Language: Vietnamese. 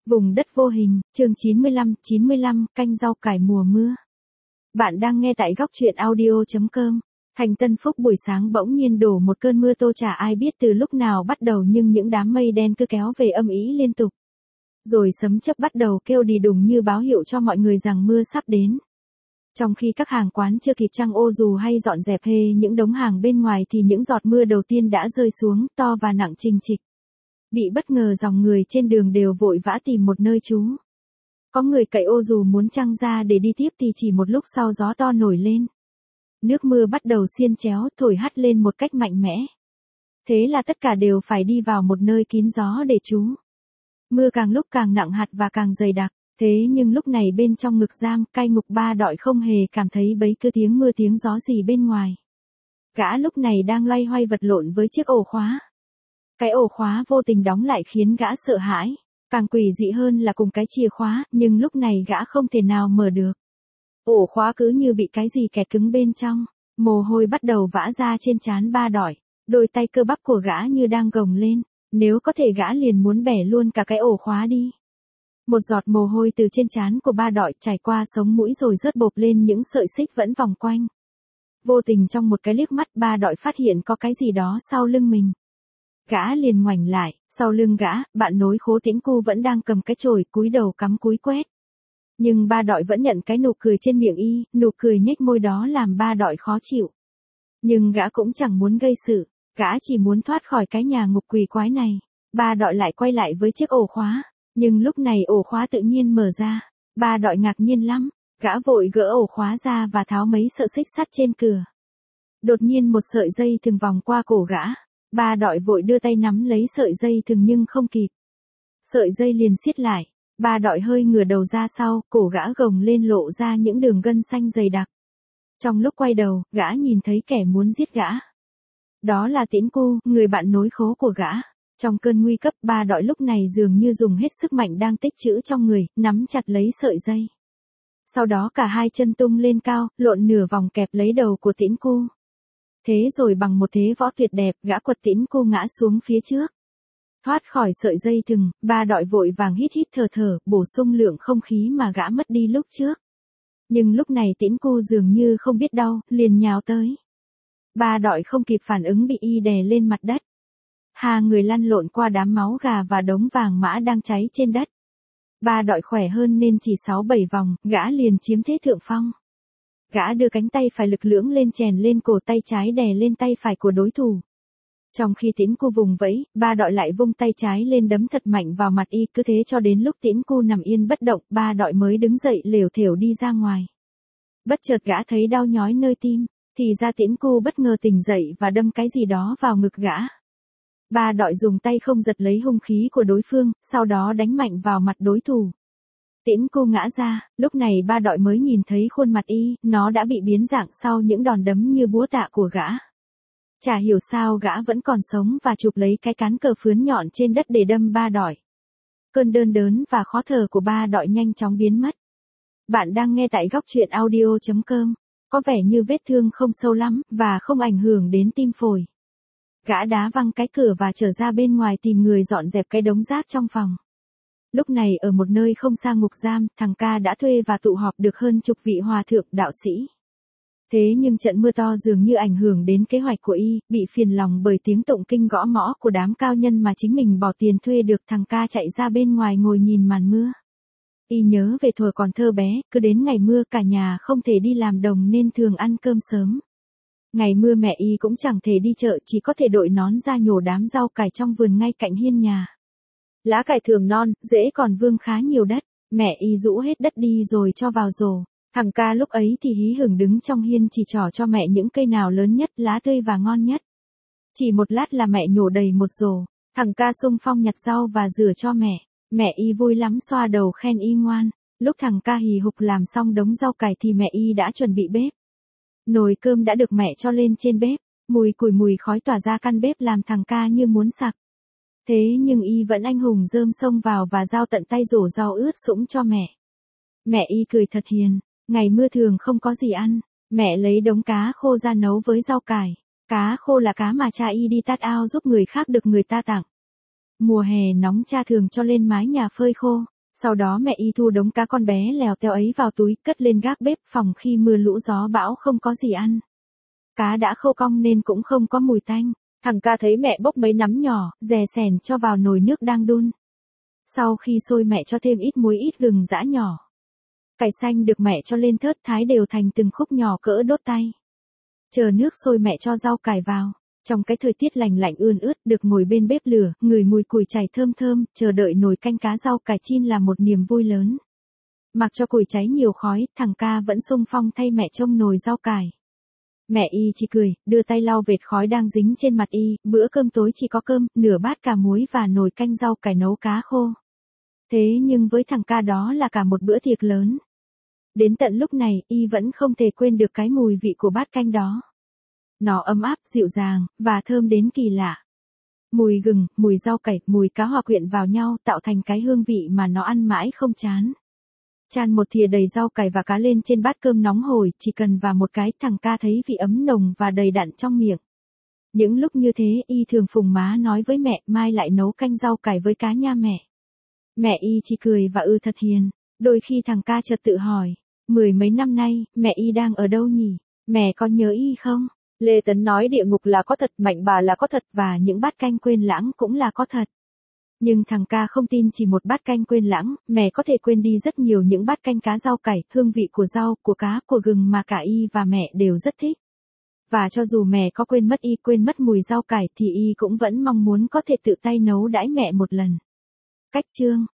Vùng đất vô hình, chương 95, canh rau cải mùa mưa. Bạn đang nghe tại góc truyện audio.com. Thành Tân Phúc buổi sáng bỗng nhiên đổ một cơn mưa to chả ai biết từ lúc nào bắt đầu, nhưng những đám mây đen cứ kéo về âm ỉ liên tục. Rồi sấm chớp bắt đầu kêu đì đùng như báo hiệu cho mọi người rằng mưa sắp đến. Trong khi các hàng quán chưa kịp trăng ô dù hay dọn dẹp hê những đống hàng bên ngoài thì những giọt mưa đầu tiên đã rơi xuống to và nặng trình trịch. Bị bất ngờ dòng người trên đường đều vội vã tìm một nơi trú. Có người cậy ô dù muốn trăng ra để đi tiếp thì chỉ một lúc sau gió to nổi lên. Nước mưa bắt đầu xiên chéo thổi hắt lên một cách mạnh mẽ. Thế là tất cả đều phải đi vào một nơi kín gió để trú. Mưa càng lúc càng nặng hạt và càng dày đặc. Thế nhưng lúc này bên trong ngực giam cai ngục Ba Đọi không hề cảm thấy bấy cứ tiếng mưa tiếng gió gì bên ngoài. Gã lúc này đang loay hoay vật lộn với chiếc ổ khóa. Cái ổ khóa vô tình đóng lại khiến gã sợ hãi. Càng quỷ dị hơn là cùng cái chìa khóa, nhưng lúc này gã không thể nào mở được. Ổ khóa cứ như bị cái gì kẹt cứng bên trong. Mồ hôi bắt đầu vã ra trên trán Ba Đọi. Đôi tay cơ bắp của gã như đang gồng lên. Nếu có thể gã liền muốn bẻ luôn cả cái ổ khóa đi. Một giọt mồ hôi từ trên trán của Ba Đọi trải qua sống mũi rồi rớt bộp lên những sợi xích vẫn vòng quanh. Vô tình trong một cái liếc mắt Ba Đọi phát hiện có cái gì đó sau lưng mình. Gã liền ngoảnh lại, sau lưng gã, bạn nối khố Tĩnh Cu vẫn đang cầm cái chổi cúi đầu cắm cúi quét. Nhưng Ba Đọi vẫn nhận cái nụ cười trên miệng y, nụ cười nhếch môi đó làm Ba Đọi khó chịu. Nhưng gã cũng chẳng muốn gây sự, gã chỉ muốn thoát khỏi cái nhà ngục quỷ quái này. Ba Đọi lại quay lại với chiếc ổ khóa, nhưng lúc này ổ khóa tự nhiên mở ra. Ba Đọi ngạc nhiên lắm, gã vội gỡ ổ khóa ra và tháo mấy sợi xích sắt trên cửa. Đột nhiên một sợi dây thừng vòng qua cổ gã. Ba Đọi vội đưa tay nắm lấy sợi dây thừng nhưng không kịp. Sợi dây liền siết lại. Ba Đọi hơi ngửa đầu ra sau, cổ gã gồng lên lộ ra những đường gân xanh dày đặc. Trong lúc quay đầu, gã nhìn thấy kẻ muốn giết gã. Đó là Tĩnh Cu, người bạn nối khố của gã. Trong cơn nguy cấp, Ba Đọi lúc này dường như dùng hết sức mạnh đang tích trữ trong người, nắm chặt lấy sợi dây. Sau đó cả hai chân tung lên cao, lộn nửa vòng kẹp lấy đầu của Tĩnh Cu. Thế rồi bằng một thế võ tuyệt đẹp, gã quật Tĩnh Cu ngã xuống phía trước. Thoát khỏi sợi dây thừng, Ba Đọi vội vàng hít hít thở, bổ sung lượng không khí mà gã mất đi lúc trước. Nhưng lúc này Tĩnh Cu dường như không biết đau, liền nhào tới. Ba Đọi không kịp phản ứng bị y đè lên mặt đất. Hai người lăn lộn qua đám máu gà và đống vàng mã đang cháy trên đất. Ba Đọi khỏe hơn nên chỉ 6-7 vòng, gã liền chiếm thế thượng phong. Gã đưa cánh tay phải lực lưỡng lên chèn lên cổ tay trái đè lên tay phải của đối thủ. Trong khi Tĩnh Cu vùng vẫy, Ba Đọi lại vung tay trái lên đấm thật mạnh vào mặt y, cứ thế cho đến lúc Tĩnh Cu nằm yên bất động, Ba Đọi mới đứng dậy lểu thểu đi ra ngoài. Bất chợt gã thấy đau nhói nơi tim, thì ra Tĩnh Cu bất ngờ tỉnh dậy và đâm cái gì đó vào ngực gã. Ba Đọi dùng tay không giật lấy hung khí của đối phương, sau đó đánh mạnh vào mặt đối thủ. Tĩnh Cu ngã ra, lúc này Ba Đọi mới nhìn thấy khuôn mặt y, nó đã bị biến dạng sau những đòn đấm như búa tạ của gã. Chả hiểu sao gã vẫn còn sống và chụp lấy cái cán cờ phướn nhọn trên đất để đâm Ba Đọi. Cơn đớn và khó thở của Ba Đọi nhanh chóng biến mất. Bạn đang nghe tại góc truyện audio.com. Có vẻ như vết thương không sâu lắm, và không ảnh hưởng đến tim phổi. Gã đá văng cái cửa và trở ra bên ngoài tìm người dọn dẹp cái đống rác trong phòng. Lúc này ở một nơi không xa ngục giam, thằng Ca đã thuê và tụ họp được hơn chục vị hòa thượng đạo sĩ. Thế nhưng trận mưa to dường như ảnh hưởng đến kế hoạch của y, bị phiền lòng bởi tiếng tụng kinh gõ mõ của đám cao nhân mà chính mình bỏ tiền thuê được. Thằng Ca chạy ra bên ngoài ngồi nhìn màn mưa. Y nhớ về thuở còn thơ bé, cứ đến ngày mưa cả nhà không thể đi làm đồng nên thường ăn cơm sớm. Ngày mưa mẹ y cũng chẳng thể đi chợ, chỉ có thể đội nón ra nhổ đám rau cải trong vườn ngay cạnh hiên nhà. Lá cải thường non, rễ còn vương khá nhiều đất, mẹ y rũ hết đất đi rồi cho vào rổ. Thằng Ca lúc ấy thì hí hửng đứng trong hiên chỉ trỏ cho mẹ những cây nào lớn nhất, lá tươi và ngon nhất. Chỉ một lát là mẹ nhổ đầy một rổ, thằng Ca xung phong nhặt rau và rửa cho mẹ. Mẹ y vui lắm xoa đầu khen y ngoan. Lúc thằng Ca hì hục làm xong đống rau cải thì mẹ y đã chuẩn bị bếp. Nồi cơm đã được mẹ cho lên trên bếp, mùi khói tỏa ra căn bếp làm thằng Ca như muốn sặc. Thế nhưng y vẫn anh hùng rơm xông vào và giao tận tay rổ rau ướt sũng cho mẹ. Mẹ y cười thật hiền, ngày mưa thường không có gì ăn, mẹ lấy đống cá khô ra nấu với rau cải. Cá khô là cá mà cha y đi tát ao giúp người khác được người ta tặng. Mùa hè nóng cha thường cho lên mái nhà phơi khô, Sau đó mẹ y thu đống cá con bé lèo teo ấy vào túi, cất lên gác bếp phòng khi mưa lũ gió bão không có gì ăn. Cá đã khô cong nên cũng không có mùi tanh. Thằng ca thấy mẹ bốc mấy nắm nhỏ, dè sẻn cho vào nồi nước đang đun. Sau khi sôi mẹ cho thêm ít muối ít gừng giã nhỏ. Cải xanh được mẹ cho lên thớt thái đều thành từng khúc nhỏ cỡ đốt tay. Chờ nước sôi mẹ cho rau cải vào. Trong cái thời tiết lành lạnh ươn ướt được ngồi bên bếp lửa, ngửi mùi củi cháy thơm thơm, chờ đợi nồi canh cá rau cải chiên là một niềm vui lớn. Mặc cho củi cháy nhiều khói, thằng ca vẫn xung phong thay mẹ trông nồi rau cải. Mẹ y chỉ cười, đưa tay lau vệt khói đang dính trên mặt y, bữa cơm tối chỉ có cơm, nửa bát cà muối và nồi canh rau cải nấu cá khô. Thế nhưng với thằng ca đó là cả một bữa tiệc lớn. Đến tận lúc này, y vẫn không thể quên được cái mùi vị của bát canh đó. Nó ấm áp, dịu dàng, và thơm đến kỳ lạ. Mùi gừng, mùi rau cải, mùi cá hòa quyện vào nhau tạo thành cái hương vị mà nó ăn mãi không chán. Chan một thìa đầy rau cải và cá lên trên bát cơm nóng hổi, chỉ cần vào một cái thằng ca thấy vị ấm nồng và đầy đặn trong miệng. Những lúc như thế y thường phùng má nói với mẹ mai lại nấu canh rau cải với cá nha mẹ. Mẹ y chỉ cười và thật hiền. Đôi khi thằng ca chợt tự hỏi, 10 mấy năm nay, mẹ y đang ở đâu nhỉ? Mẹ có nhớ y không? Lê Tấn nói địa ngục là có thật, Mạnh Bà là có thật và những bát canh quên lãng cũng là có thật. Nhưng thằng ca không tin chỉ một bát canh quên lãng, mẹ có thể quên đi rất nhiều những bát canh cá rau cải, hương vị của rau, của cá, của gừng mà cả y và mẹ đều rất thích. Và cho dù mẹ có quên mất y, quên mất mùi rau cải thì y cũng vẫn mong muốn có thể tự tay nấu đãi mẹ một lần. Cách chương